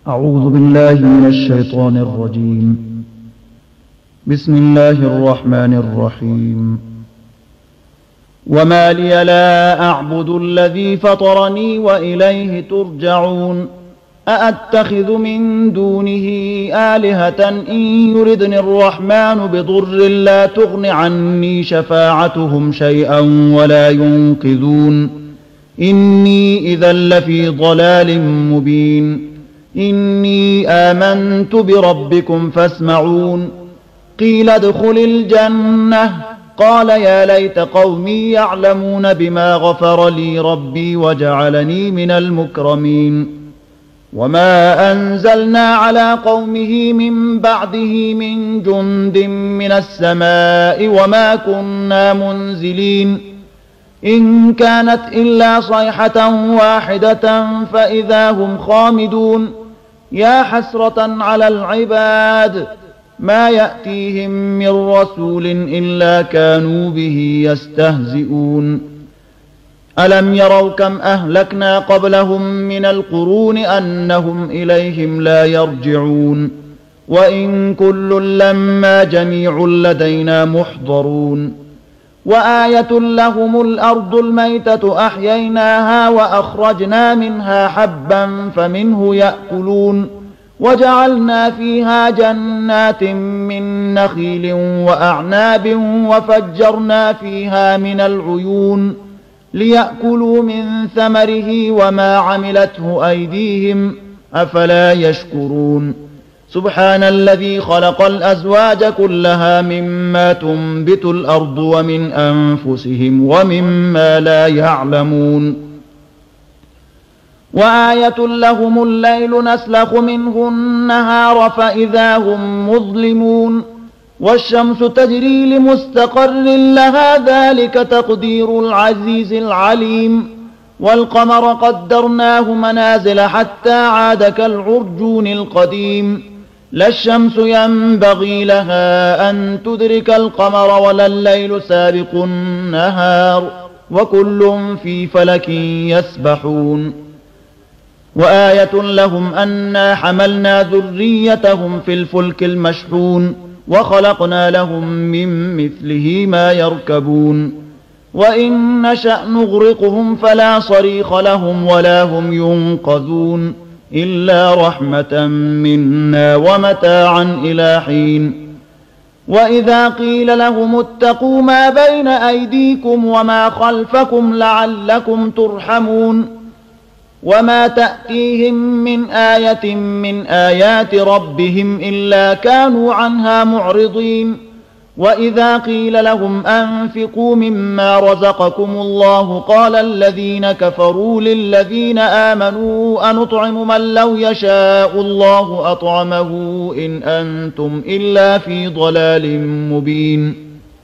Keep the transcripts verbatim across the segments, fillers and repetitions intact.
أعوذ بالله من الشيطان الرجيم. بسم الله الرحمن الرحيم. وما لي لا أعبد الذي فطرني وإليه ترجعون. أأتخذ من دونه آلهة إن يردني الرحمن بضر لا تغن عني شفاعتهم شيئا ولا ينقذون. إني إذا لفي ضلال مبين. إني آمنت بربكم فاسمعون. قيل ادخل الجنة قال يا ليت قومي يعلمون بما غفر لي ربي وجعلني من المكرمين. وما أنزلنا على قومه من بعده من جند من السماء وما كنا منزلين. إن كانت إلا صيحة واحدة فإذا هم خامدون. يا حسرة على العباد ما يأتيهم من رسول إلا كانوا به يستهزئون. ألم يروا كم أهلكنا قبلهم من القرون أنهم إليهم لا يرجعون. وإن كل لما جميع لدينا محضرون. وآية لهم الأرض الميتة أحييناها وأخرجنا منها حبا فمنه يأكلون. وجعلنا فيها جنات من نخيل وأعناب وفجرنا فيها من العيون ليأكلوا من ثمره وما عملته أيديهم أفلا يشكرون. سبحان الذي خلق الأزواج كلها مما تنبت الأرض ومن أنفسهم ومما لا يعلمون. وآية لهم الليل نسلخ منه النهار فإذا هم مظلمون. والشمس تجري لمستقر لها ذلك تقدير العزيز العليم. والقمر قدرناه منازل حتى عاد كالعرجون القديم. لا الشمس ينبغي لها أن تدرك القمر ولا الليل سابق النهار وكل في فلك يسبحون. وآية لهم أنا حملنا ذريتهم في الفلك المشحون وخلقنا لهم من مثله ما يركبون. وإن نشأ نغرقهم فلا صريخ لهم ولا هم ينقذون إلا رحمة منا ومتاعا إلى حين. وإذا قيل لهم اتقوا ما بين أيديكم وما خلفكم لعلكم ترحمون. وما تأتيهم من آية من آيات ربهم إلا كانوا عنها معرضين. وإذا قيل لهم أنفقوا مما رزقكم الله قال الذين كفروا للذين آمنوا أنطعم من لو يشاء الله أطعمه إن أنتم إلا في ضلال مبين.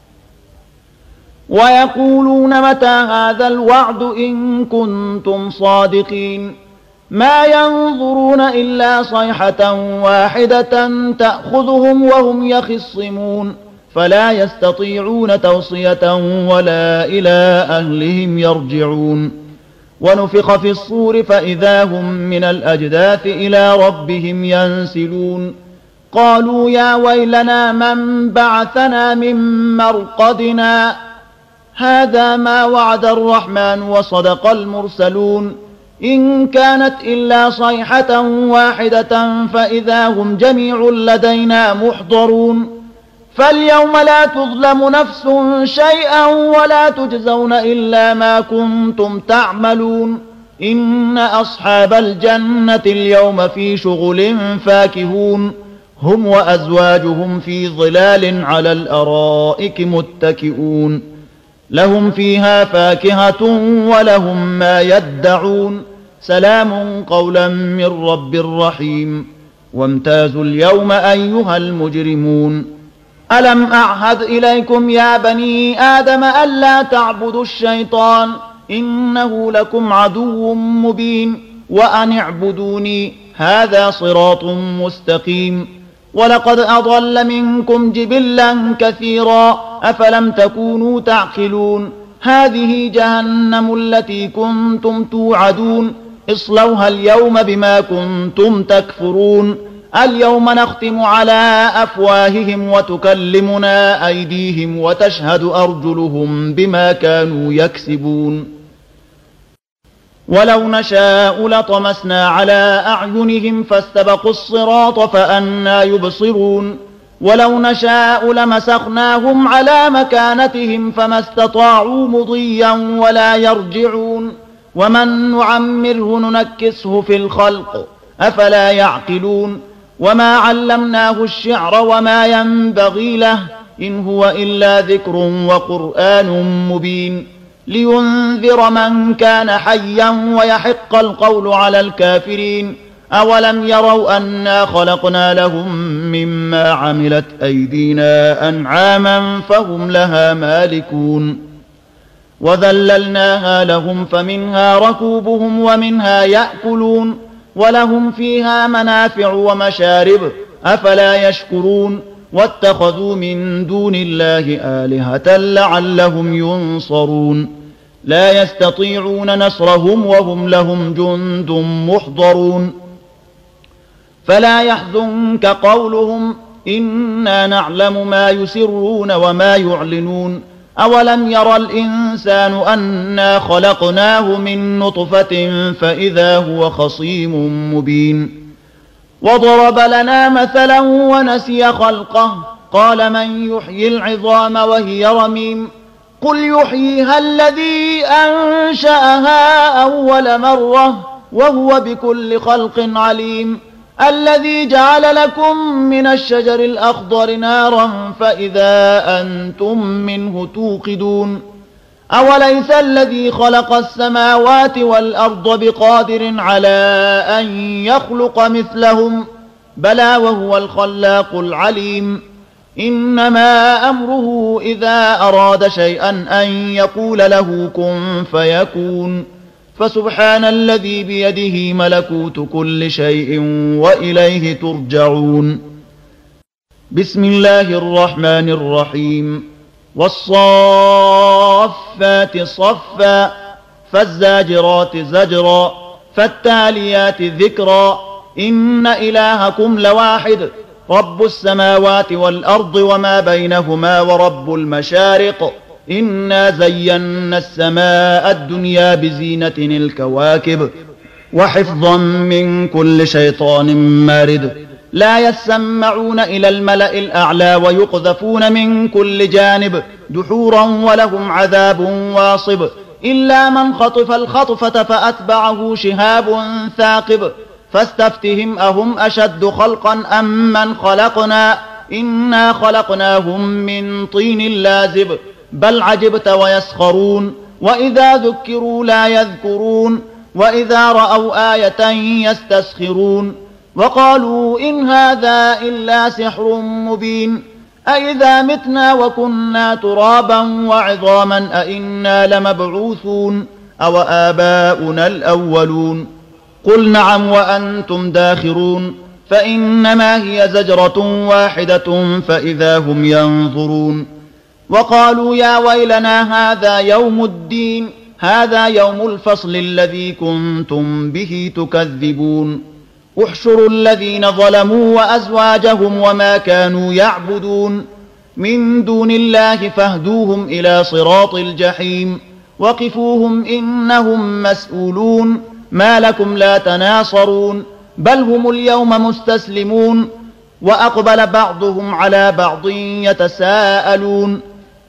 ويقولون متى هذا الوعد إن كنتم صادقين. ما ينظرون إلا صيحة واحدة تأخذهم وهم يخصمون فلا يستطيعون توصية ولا إلى أهلهم يرجعون. ونفخ في الصور فإذا هم من الأجداث إلى ربهم ينسلون. قالوا يا ويلنا من بعثنا من مرقدنا هذا ما وعد الرحمن وصدق المرسلون. إن كانت إلا صيحة واحدة فإذا هم جميع لدينا محضرون. فاليوم لا تظلم نفس شيئا ولا تجزون إلا ما كنتم تعملون. إن أصحاب الجنة اليوم في شغل فاكهون. هم وأزواجهم في ظلال على الأرائك متكئون. لهم فيها فاكهة ولهم ما يدعون. سلام قولا من رب رحيم. وامتازوا اليوم أيها المجرمون. ألم أعهد إليكم يا بني آدم ألا تعبدوا الشيطان إنه لكم عدو مبين. وأن اعبدوني هذا صراط مستقيم. ولقد أضل منكم جبلا كثيرا أفلم تكونوا تعقلون. هذه جهنم التي كنتم توعدون. اصلوها اليوم بما كنتم تكفرون اليوم نختم على أفواههم وتكلمنا أيديهم وتشهد أرجلهم بما كانوا يكسبون ولو نشاء لطمسنا على أعينهم فاستبقوا الصراط فأنى يبصرون ولو نشاء لمسخناهم على مكانتهم فما استطاعوا مضيا ولا يرجعون ومن نعمره ننكسه في الخلق أفلا يعقلون وما علمناه الشعر وما ينبغي له إن هو إلا ذكر وقرآن مبين لينذر من كان حيا ويحق القول على الكافرين أولم يروا أنا خلقنا لهم مما عملت أيدينا أنعاما فهم لها مالكون وذللناها لهم فمنها ركوبهم ومنها يأكلون ولهم فيها منافع ومشارب أفلا يشكرون واتخذوا من دون الله آلهة لعلهم ينصرون لا يستطيعون نصرهم وهم لهم جند محضرون فلا يحزنك قولهم إنا نعلم ما يسرون وما يعلنون أولم يرى الإنسان أنا خلقناه من نطفة فإذا هو خصيم مبين وضرب لنا مثلا ونسي خلقه قال من يحيي العظام وهي رميم قل يحييها الذي أنشأها أول مرة وهو بكل خلق عليم الذي جعل لكم من الشجر الأخضر نارا فإذا أنتم منه توقدون أوليس الذي خلق السماوات والأرض بقادر على أن يخلق مثلهم بلى وهو الخلاق العليم إنما أمره إذا أراد شيئا أن يقول له كن فيكون فسبحان الذي بيده ملكوت كل شيء وإليه ترجعون بسم الله الرحمن الرحيم والصافات صفا فالزاجرات زجرا فالتاليات ذكرا إن إلهكم لواحد رب السماوات والأرض وما بينهما ورب المشارق إنا زينا السماء الدنيا بزينة الكواكب وحفظا من كل شيطان مارد لا يسمعون إلى الملأ الأعلى ويقذفون من كل جانب دحورا ولهم عذاب واصب إلا من خطف الخطفة فأتبعه شهاب ثاقب فاستفتهم أهم أشد خلقا أم من خلقنا إنا خلقناهم من طين لازب بل عجبت ويسخرون وإذا ذكروا لا يذكرون وإذا رأوا آية يستسخرون وقالوا إن هذا إلا سحر مبين أإذا متنا وكنا ترابا وعظاما أإنا لمبعوثون أو آباؤنا الأولون قل نعم وأنتم داخرون فإنما هي زجرة واحدة فإذا هم ينظرون وقالوا يا ويلنا هذا يوم الدين هذا يوم الفصل الذي كنتم به تكذبون احشروا الذين ظلموا وأزواجهم وما كانوا يعبدون من دون الله فاهدوهم إلى صراط الجحيم وقفوهم إنهم مسؤولون ما لكم لا تناصرون بل هم اليوم مستسلمون وأقبل بعضهم على بعض يتساءلون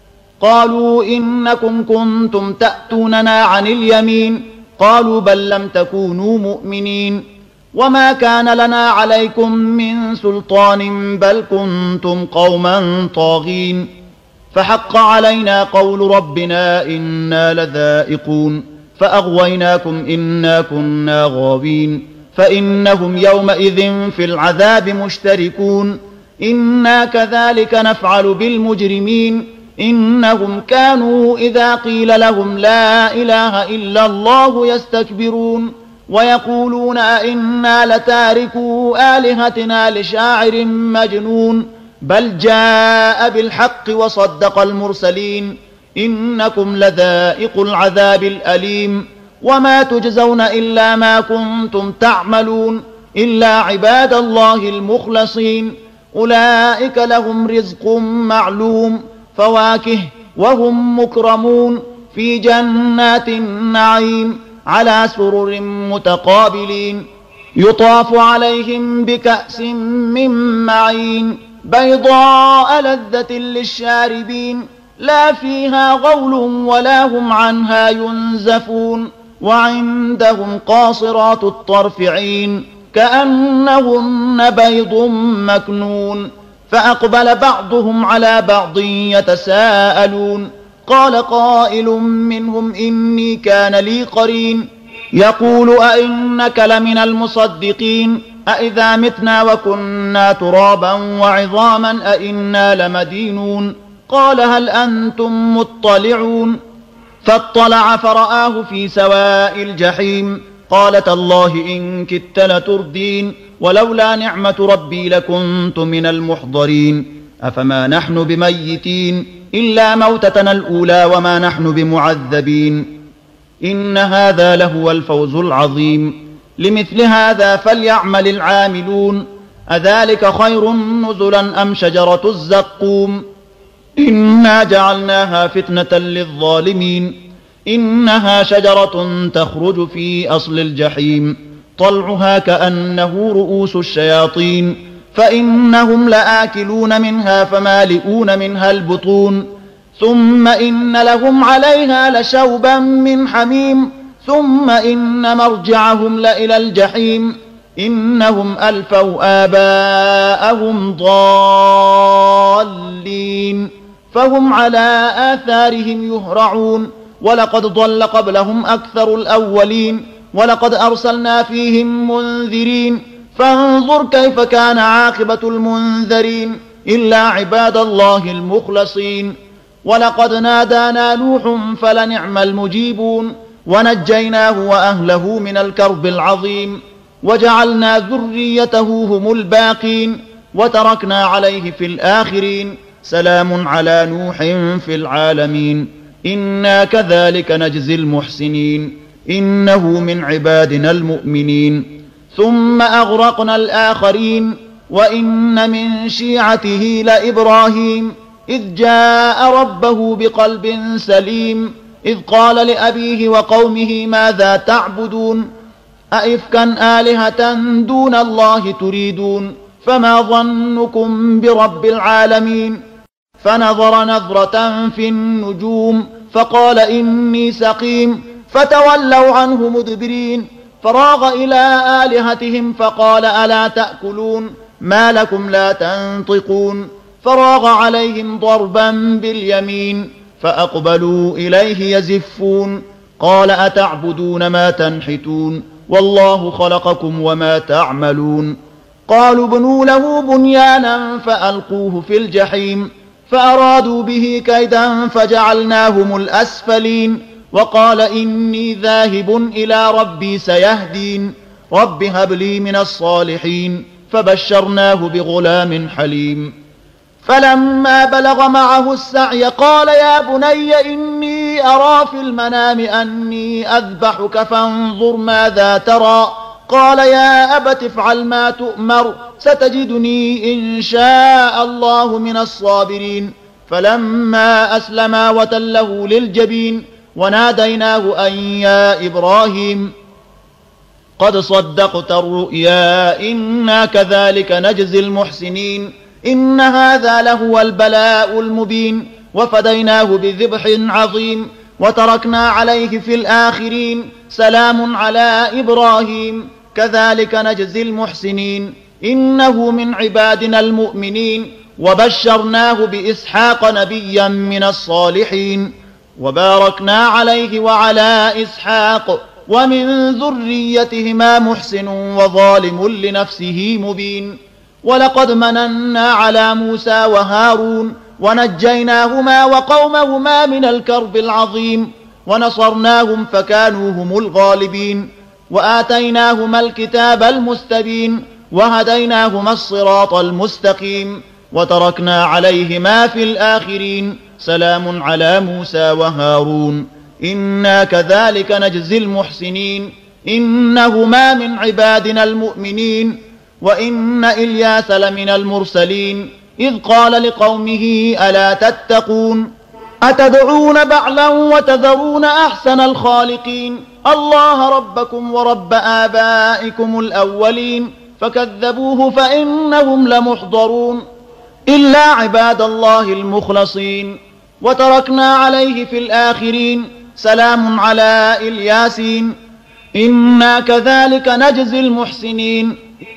قالوا إنكم كنتم تأتوننا عن اليمين قالوا بل لم تكونوا مؤمنين وما كان لنا عليكم من سلطان بل كنتم قوما طاغين فحق علينا قول ربنا إنا لذائقون فأغويناكم إنا كنا غاوين فإنهم يومئذ في العذاب مشتركون إنا كذلك نفعل بالمجرمين إنهم كانوا إذا قيل لهم لا إله إلا الله يستكبرون ويقولون أئنا لتاركوا آلهتنا لشاعر مجنون بل جاء بالحق وصدق المرسلين إنكم لذائق العذاب الأليم وما تجزون إلا ما كنتم تعملون إلا عباد الله المخلصين أولئك لهم رزق معلوم فواكه وهم مكرمون في جنات النعيم على سرر متقابلين يطاف عليهم بكأس من معين بيضاء لذة للشاربين لا فيها غول ولا هم عنها ينزفون وعندهم قاصرات الطرف عين كأنهن بيض مكنون فأقبل بعضهم على بعض يتساءلون قال قائل منهم إني كان لي قرين يقول أئنك لمن المصدقين أئذا متنا وكنا ترابا وعظاما أئنا لمدينون قال هل أنتم مطلعون فاطلع فرآه في سواء الجحيم قال تالله إن كدت لتردين ولولا نعمة ربي لكنت من المحضرين أفما نحن بميتين إلا موتتنا الأولى وما نحن بمعذبين إن هذا لهو الفوز العظيم لمثل هذا فليعمل العاملون أذلك خير نزلا أم شجرة الزقوم إنا جعلناها فتنة للظالمين إنها شجرة تخرج في أصل الجحيم طلعها كأنه رؤوس الشياطين فإنهم لآكلون منها فمالئون منها البطون ثم إن لهم عليها لشوبا من حميم ثم إن مرجعهم لإلى الجحيم إنهم ألفوا آباءهم ضالين فهم على آثارهم يهرعون ولقد ضل قبلهم أكثر الأولين ولقد أرسلنا فيهم منذرين فانظر كيف كان عاقبة المنذرين إلا عباد الله المخلصين ولقد نادانا نوح فلنعم المجيبون ونجيناه وأهله من الكرب العظيم وجعلنا ذريته هم الباقين وتركنا عليه في الآخرين سلام على نوح في العالمين إنا كذلك نجزي المحسنين إنه من عبادنا المؤمنين ثم أغرقنا الآخرين وإن من شيعته لإبراهيم إذ جاء ربه بقلب سليم إذ قال لأبيه وقومه ماذا تعبدون أئفكا آلهة دون الله تريدون فما ظنكم برب العالمين فنظر نظرة في النجوم فقال إني سقيم فتولوا عنه مدبرين فراغ إلى آلهتهم فقال ألا تأكلون ما لكم لا تنطقون فراغ عليهم ضربا باليمين فأقبلوا إليه يزفون قال أتعبدون ما تنحتون والله خلقكم وما تعملون قالوا ابنوا له بنيانا فألقوه في الجحيم فأرادوا به كيدا فجعلناهم الأسفلين وقال إني ذاهب إلى ربي سيهدين رب هب لي من الصالحين فبشرناه بغلام حليم فلما بلغ معه السعي قال يا بني إني أرى في المنام أني أذبحك فانظر ماذا ترى قال يا أبت افعل ما تؤمر ستجدني إن شاء الله من الصابرين فلما أسلما وتله للجبين وناديناه أن يا إبراهيم قد صدقت الرؤيا إنا كذلك نجزي المحسنين إن هذا لهو البلاء المبين وفديناه بذبح عظيم وتركنا عليه في الآخرين سلام على إبراهيم كذلك نجزي المحسنين إنه من عبادنا المؤمنين وبشرناه بإسحاق نبيا من الصالحين وباركنا عليه وعلى إسحاق ومن ذريتهما محسن وظالم لنفسه مبين ولقد مننا على موسى وهارون ونجيناهما وقومهما من الكرب العظيم ونصرناهم فكانوا هم الغالبين وآتيناهما الكتاب المستبين وهديناهما الصراط المستقيم وتركنا عليهما في الآخرين سلام على موسى وهارون إنا كذلك نجزي المحسنين إنهما من عبادنا المؤمنين وإن إلياس لمن المرسلين إذ قال لقومه ألا تتقون أتدعون بعلا وتذرون أحسن الخالقين الله ربكم ورب آبائكم الأولين فكذبوه فإنهم لمحضرون إلا عباد الله المخلصين وتركنا عليه في الآخرين سلام على الياسين إنا كذلك نجزي المحسنين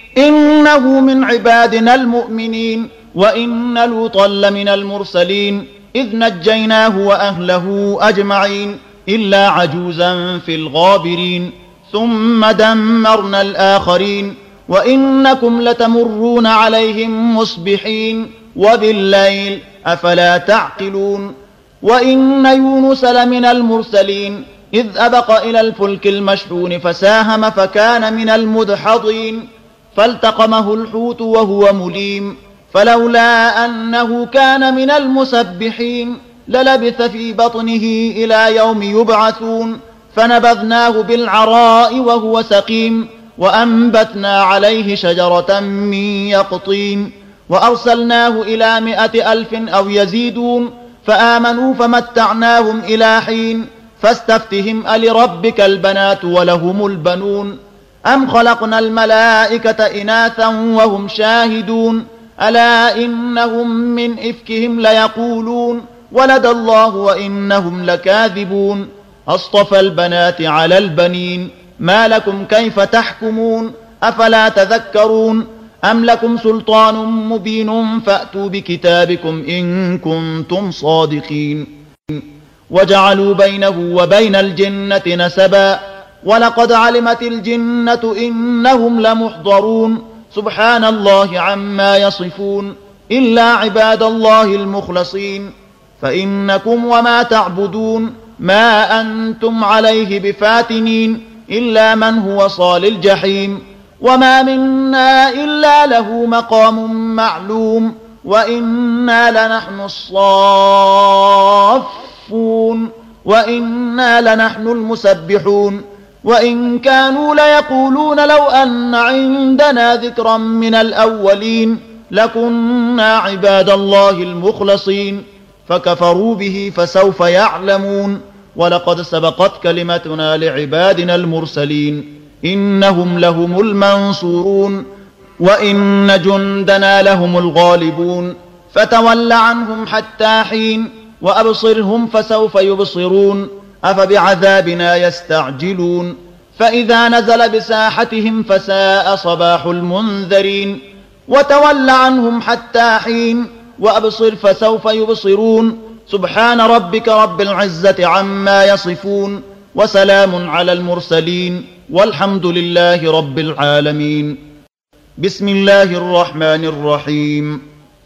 إنه من عبادنا المؤمنين وإن لوطا لمن المرسلين إذ نجيناه وأهله أجمعين إلا عجوزا في الغابرين ثم دمرنا الآخرين وإنكم لتمرون عليهم مصبحين وبالليل أفلا تعقلون وإن يونس لمن المرسلين إذ أبق إلى الفلك المشحون فساهم فكان من المدحضين فالتقمه الحوت وهو مليم فلولا أنه كان من المسبحين للبث في بطنه إلى يوم يبعثون فنبذناه بالعراء وهو سقيم وأنبتنا عليه شجرة من يقطين وأرسلناه إلى مائة ألف أو يزيدون فآمنوا فمتعناهم إلى حين فاستفتهم ألربك البنات ولهم البنون أم خلقنا الملائكة إناثا وهم شاهدون ألا إنهم من إفكهم ليقولون ولد الله وإنهم لكاذبون أصطفى البنات على البنين ما لكم كيف تحكمون أفلا تذكرون أم لكم سلطان مبين فأتوا بكتابكم إن كنتم صادقين وجعلوا بينه وبين الجنة نسبا ولقد علمت الجنة إنهم لمحضرون سبحان الله عما يصفون إلا عباد الله المخلصين فإنكم وما تعبدون ما أنتم عليه بفاتنين إلا من هو صال الجحيم وما منا إلا له مقام معلوم وإنا لنحن الصافون وإنا لنحن المسبحون وإن كانوا ليقولون لو أن عندنا ذكرا من الأولين لكنا عباد الله المخلصين فكفروا به فسوف يعلمون ولقد سبقت كلمتنا لعبادنا المرسلين إنهم لهم المنصورون وإن جندنا لهم الغالبون فتول عنهم حتى حين وأبصرهم فسوف يبصرون أفبعذابنا يستعجلون فإذا نزل بساحتهم فساء صباح المنذرين وتول عنهم حتى حين وأبصر فسوف يبصرون سبحان ربك رب العزة عما يصفون وسلام على المرسلين والحمد لله رب العالمين بسم الله الرحمن الرحيم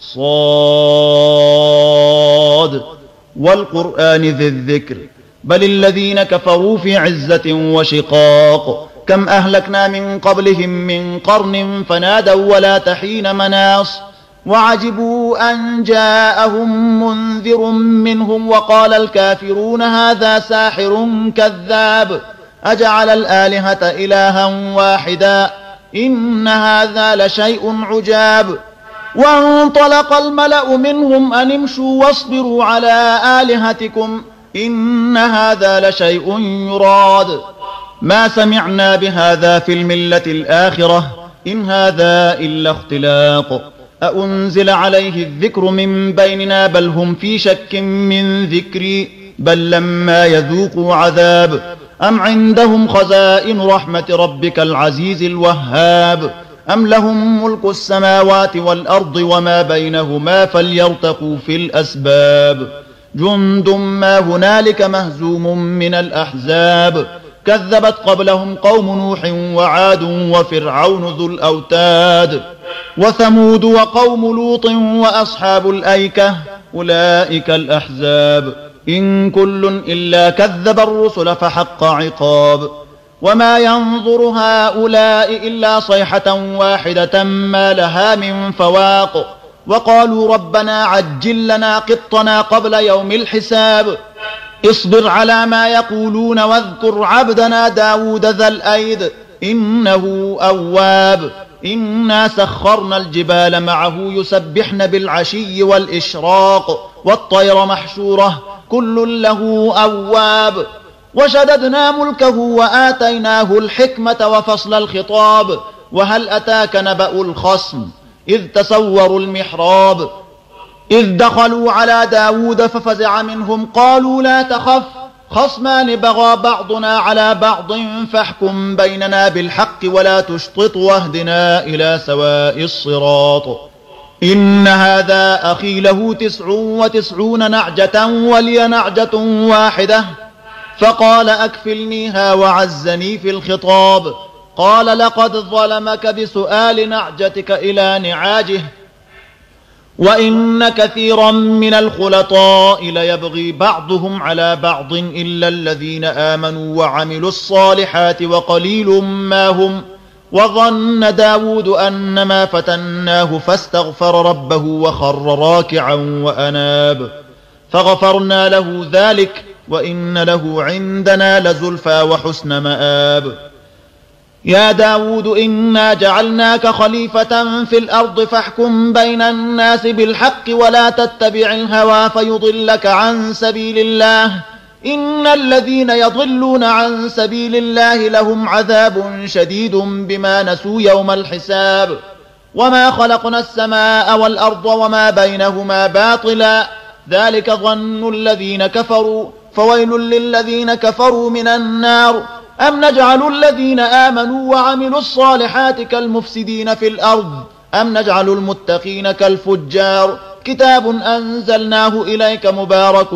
صاد والقرآن ذي الذكر بل الذين كفروا في عزة وشقاق كم أهلكنا من قبلهم من قرن فنادوا ولا تحين مناص وعجبوا أن جاءهم منذر منهم وقال الكافرون هذا ساحر كذاب أجعل الآلهة إلها واحدا إن هذا لشيء عجاب وانطلق الملأ منهم أن امشوا واصبروا على آلهتكم إن هذا لشيء يراد ما سمعنا بهذا في الملة الآخرة إن هذا إلا اختلاق أأنزل عليه الذكر من بيننا بل هم في شك من ذكري بل لما يذوقوا عذاب أم عندهم خزائن رحمة ربك العزيز الوهاب أم لهم ملك السماوات والأرض وما بينهما فليرتقوا في الأسباب جند ما هنالك مهزوم من الأحزاب كذبت قبلهم قوم نوح وعاد وفرعون ذو الأوتاد وثمود وقوم لوط وأصحاب الأيكة أولئك الأحزاب إن كل إلا كذب الرسل فحق عقاب وما ينظر هؤلاء إلا صيحة واحدة ما لها من فواق وقالوا ربنا عجل لنا قطنا قبل يوم الحساب اصبر على ما يقولون واذكر عبدنا داود ذا الأيد إنه أواب إنا سخرنا الجبال معه يسبحن بالعشي والإشراق والطير محشورة كل له أواب وشددنا ملكه وآتيناه الحكمة وفصل الخطاب وهل أتاك نبأ الخصم إذ تسوروا المحراب إذ دخلوا على داود ففزع منهم قالوا لا تخف خصمان بغى بعضنا على بعض فاحكم بيننا بالحق ولا تشطط واهدنا إلى سواء الصراط إن هذا أخي له تسع وتسعون نعجة ولي نعجة واحدة فقال أكفلنيها وعزني في الخطاب قال لقد ظلمك بسؤال نعجتك إلى نعاجه وإن كثيرا من الخلطاء ليبغي بعضهم على بعض إلا الذين آمنوا وعملوا الصالحات وقليل ما هم وظن داود أنما فتناه فاستغفر ربه وخر راكعا وأناب فغفرنا له ذلك وإن له عندنا لزلفى وحسن مآب يا داود إنا جعلناك خليفة في الأرض فاحكم بين الناس بالحق ولا تتبع الهوى فيضلك عن سبيل الله إن الذين يضلون عن سبيل الله لهم عذاب شديد بما نسوا يوم الحساب وما خلقنا السماء والأرض وما بينهما باطلا ذلك ظن الذين كفروا فويل للذين كفروا من النار أم نجعل الذين آمنوا وعملوا الصالحات كالمفسدين في الأرض أم نجعل المتقين كالفجار كتاب أنزلناه إليك مبارك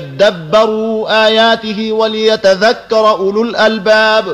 ليدبروا آياته وليتذكر أولو الألباب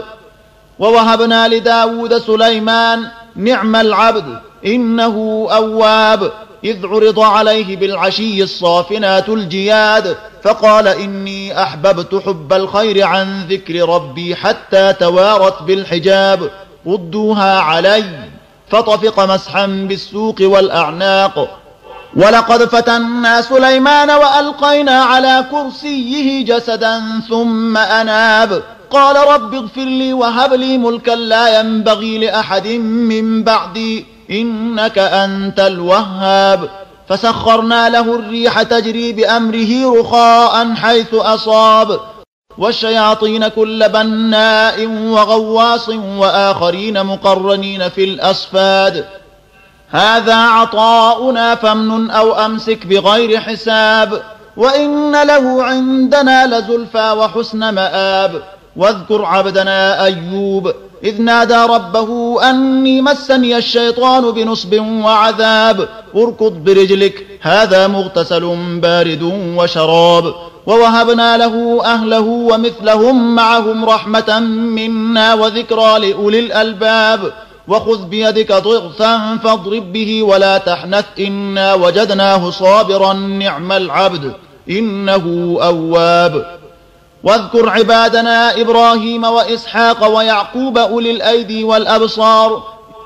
ووهبنا لداود سليمان نعم العبد إنه أواب إذ عرض عليه بالعشي الصافنات الجياد فقال إني أحببت حب الخير عن ذكر ربي حتى توارت بالحجاب ردوها علي فطفق مسحا بالسوق والأعناق ولقد فتنا سليمان وألقينا على كرسيه جسدا ثم أناب قال رب اغفر لي وهب لي ملكا لا ينبغي لأحد من بعدي إنك أنت الوهاب فسخرنا له الريح تجري بأمره رخاء حيث أصاب والشياطين كل بناء وغواص وآخرين مقرنين في الأصفاد هذا عطاؤنا فامنن أو أمسك بغير حساب وإن له عندنا لزلفى وحسن مآب واذكر عبدنا أيوب إذ نادى ربه أني مسني الشيطان بنصب وعذاب اركض برجلك هذا مغتسل بارد وشراب ووهبنا له أهله ومثلهم معهم رحمة منا وذكرى لأولي الألباب وخذ بيدك ضغثا فاضرب به ولا تحنث إنا وجدناه صابرا نعم العبد إنه أواب واذكر عبادنا إبراهيم وإسحاق ويعقوب أولي الأيدي والأبصار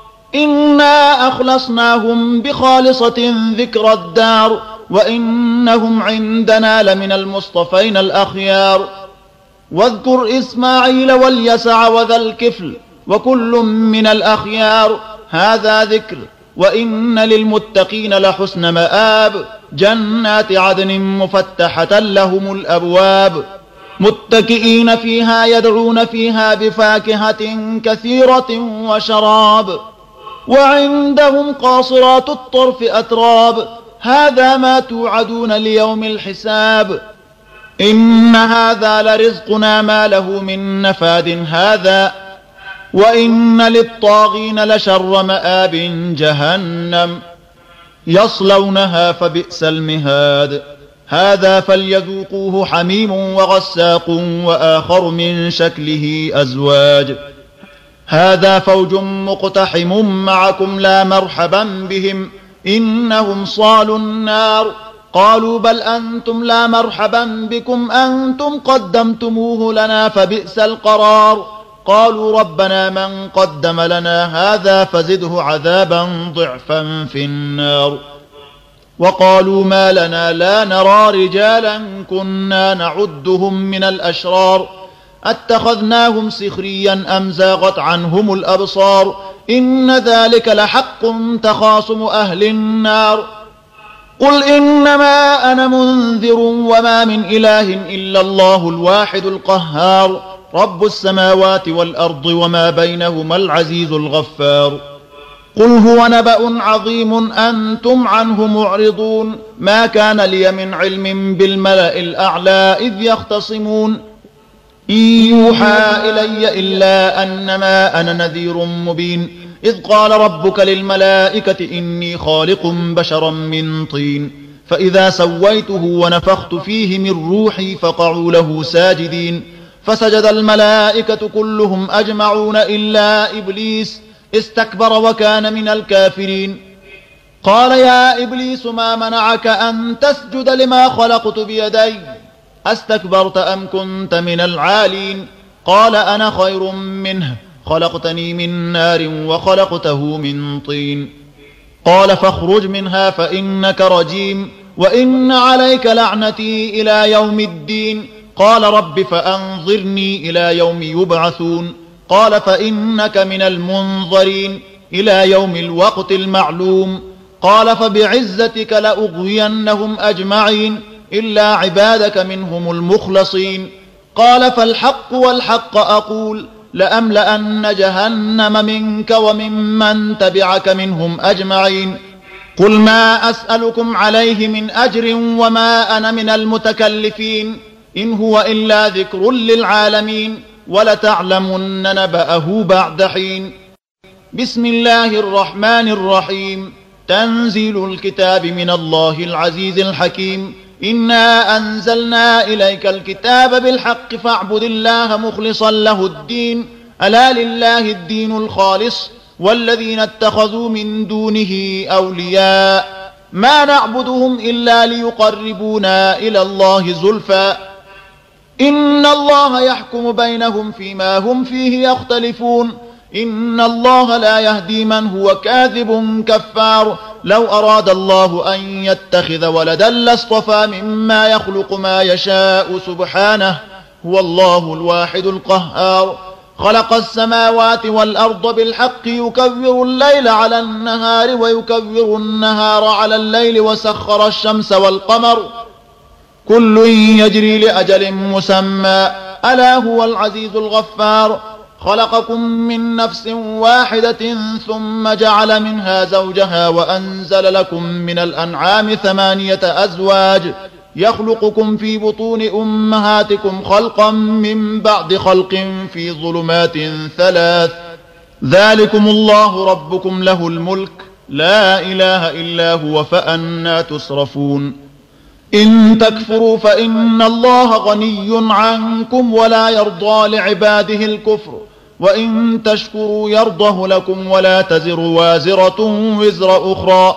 إنا أخلصناهم بخالصة ذكر الدار وإنهم عندنا لمن المصطفين الأخيار واذكر إسماعيل واليسع وذا الكفل وكل من الأخيار هذا ذكر وإن للمتقين لحسن مآب جنات عدن مفتحة لهم الأبواب متكئين فيها يدعون فيها بفاكهة كثيرة وشراب وعندهم قاصرات الطرف أتراب هذا ما توعدون ليوم الحساب إن هذا لرزقنا ما له من نفاد هذا وإن للطاغين لشر مآب جهنم يصلونها فبئس المهاد هذا فليذوقوه حميم وغساق وآخر من شكله أزواج هذا فوج مقتحم معكم لا مرحبا بهم إنهم صالوا النار قالوا بل أنتم لا مرحبا بكم أنتم قدمتموه لنا فبئس القرار قالوا ربنا من قدم لنا هذا فزده عذابا ضعفا في النار وقالوا ما لنا لا نرى رجالا كنا نعدهم من الأشرار اتخذناهم سخريا أم زاغت عنهم الأبصار إن ذلك لحق تخاصم أهل النار قل إنما أنا منذر وما من إله إلا الله الواحد القهار رب السماوات والأرض وما بينهما العزيز الغفار قل هو نبأ عظيم أنتم عنه معرضون ما كان لي من علم بالملأ الأعلى إذ يختصمون إن يوحى إلي إلا أنما أنا نذير مبين إذ قال ربك للملائكة إني خالق بشرا من طين فإذا سويته ونفخت فيه من روحي فقعوا له ساجدين فسجد الملائكة كلهم أجمعون إلا إبليس استكبر وكان من الكافرين قال يا إبليس ما منعك أن تسجد لما خلقت بيدي أستكبرت أم كنت من العالين قال أنا خير منه خلقتني من نار وخلقته من طين قال فاخرج منها فإنك رجيم وإن عليك لعنتي إلى يوم الدين قال رب فأنظرني إلى يوم يبعثون قال فإنك من المنظرين إلى يوم الوقت المعلوم قال فبعزتك لأغوينهم أجمعين إلا عبادك منهم المخلصين قال فالحق والحق أقول لأملأن جهنم منك وممن تبعك منهم أجمعين قل ما أسألكم عليه من أجر وما أنا من المتكلفين إن هو إلا ذكر للعالمين ولتعلمن نبأه بعد حين بسم الله الرحمن الرحيم تنزيل الكتاب من الله العزيز الحكيم إنا أنزلنا إليك الكتاب بالحق فاعبد الله مخلصا له الدين ألا لله الدين الخالص والذين اتخذوا من دونه أولياء ما نعبدهم إلا ليقربونا إلى الله زلفى إن الله يحكم بينهم فيما هم فيه يختلفون إن الله لا يهدي من هو كاذب كفار لو أراد الله أن يتخذ ولدا لاصطفى مما يخلق ما يشاء سبحانه هو الله الواحد القهار خلق السماوات والأرض بالحق يكبر الليل على النهار ويكبر النهار على الليل وسخر الشمس والقمر كل يجري لأجل مسمى ألا هو العزيز الغفار خلقكم من نفس واحدة ثم جعل منها زوجها وأنزل لكم من الأنعام ثمانية أزواج يخلقكم في بطون أمهاتكم خلقا من بعد خلق في ظلمات ثلاث ذلكم الله ربكم له الملك لا إله إلا هو فأنى تصرفون إن تكفروا فإن الله غني عنكم ولا يرضى لعباده الكفر وإن تشكروا يرضه لكم ولا تزر وازرة وزر أخرى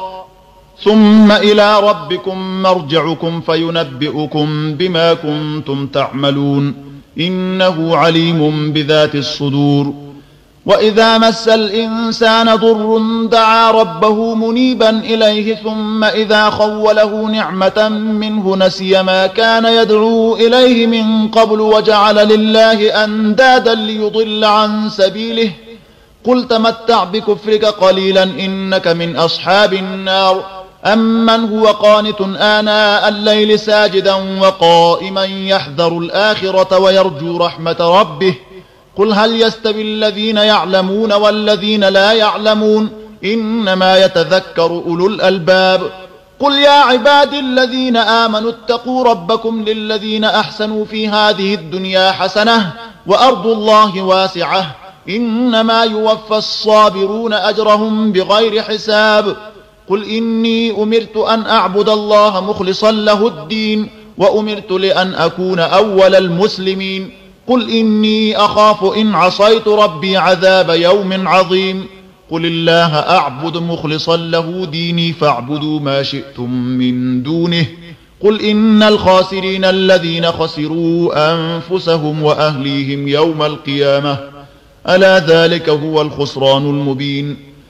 ثم إلى ربكم مرجعكم فينبئكم بما كنتم تعملون إنه عليم بذات الصدور وإذا مس الإنسان ضر دعا ربه منيبا إليه ثم إذا خوله نعمة منه نسي ما كان يدعو إليه من قبل وجعل لله أندادا ليضل عن سبيله قل تمتع بكفرك قليلا إنك من أصحاب النار أمن هو قانت آناء الليل ساجدا وقائما يحذر الآخرة ويرجو رحمة ربه قل هل يستوي الذين يعلمون والذين لا يعلمون إنما يتذكر أولو الألباب قل يا عبادي الذين آمنوا اتقوا ربكم للذين أحسنوا في هذه الدنيا حسنة وأرض الله واسعة إنما يوفى الصابرون أجرهم بغير حساب قل إني أمرت أن أعبد الله مخلصا له الدين وأمرت لأن أكون أول المسلمين قل إني أخاف إن عصيت ربي عذاب يوم عظيم قل الله أعبد مخلصا له ديني فاعبدوا ما شئتم من دونه قل إن الخاسرين الذين خسروا أنفسهم وأهليهم يوم القيامة ألا ذلك هو الخسران المبين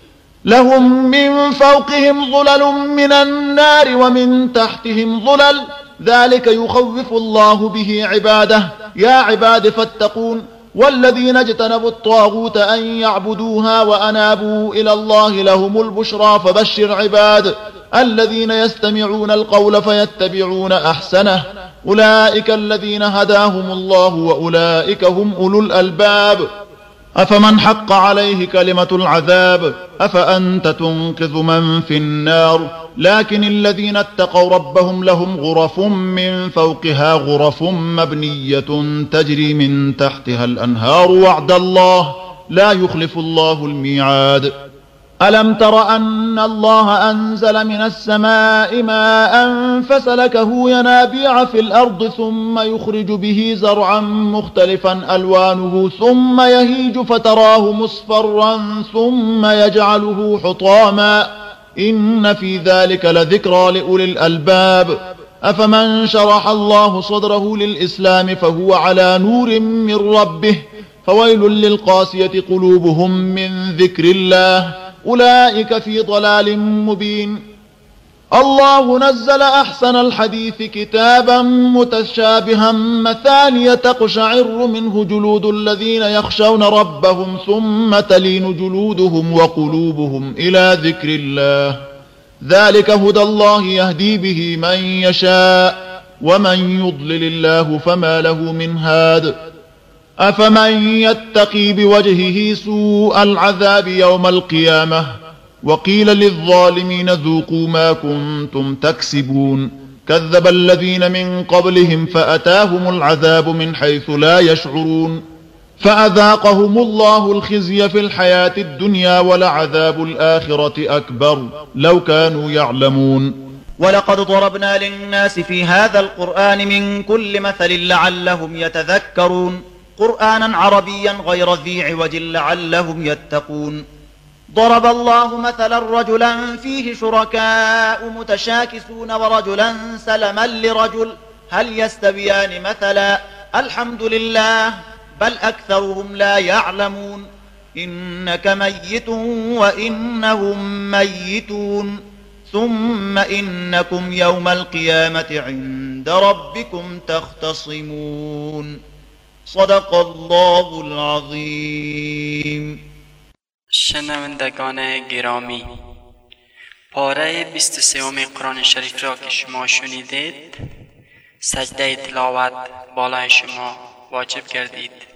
لهم من فوقهم ظلل من النار ومن تحتهم ظلل ذلك يخوف الله به عباده يا عباد فاتقون والذين اجتنبوا الطاغوت أن يعبدوها وأنابوا إلى الله لهم البشرى فبشر عباد الذين يستمعون القول فيتبعون أحسنه أولئك الذين هداهم الله وأولئك هم أولو الألباب أفمن حق عليه كلمة العذاب أفأنت تنقذ من في النار لكن الذين اتقوا ربهم لهم غرف من فوقها غرف مبنية تجري من تحتها الأنهار وعد الله لا يخلف الله الميعاد ألم تر أن الله أنزل من السماء ماء فسلكه ينابيع في الأرض ثم يخرج به زرعا مختلفا ألوانه ثم يهيج فتراه مصفرا ثم يجعله حطاما إن في ذلك لذكرى لأولي الألباب أفمن شرح الله صدره للإسلام فهو على نور من ربه فويل للقاسية قلوبهم من ذكر الله أولئك في ضلال مبين الله نزل أحسن الحديث كتابا متشابها مثانية تقشعر منه جلود الذين يخشون ربهم ثم تلين جلودهم وقلوبهم إلى ذكر الله ذلك هدى الله يهدي به من يشاء ومن يضلل الله فما له من هاد أفمن يتقي بوجهه سوء العذاب يوم القيامة وقيل للظالمين ذوقوا ما كنتم تكسبون كذب الذين من قبلهم فأتاهم العذاب من حيث لا يشعرون فأذاقهم الله الخزي في الحياة الدنيا ولعذاب الآخرة أكبر لو كانوا يعلمون ولقد ضربنا للناس في هذا القرآن من كل مثل لعلهم يتذكرون قرآنا عربيا غير ذي عوج لعلهم يتقون ضرب الله مثلا رجلا فيه شركاء متشاكسون ورجلا سلما لرجل هل يستويان مثلا الحمد لله بل أكثرهم لا يعلمون إنك ميت وإنهم ميتون ثم إنكم يوم القيامة عند ربكم تختصمون صدق الله العظیم. شنوندگان گرامی، پاره بیست و سوم قرآن شریف را که شما شنیدید، سجده تلاوت بالای شما واجب گردید.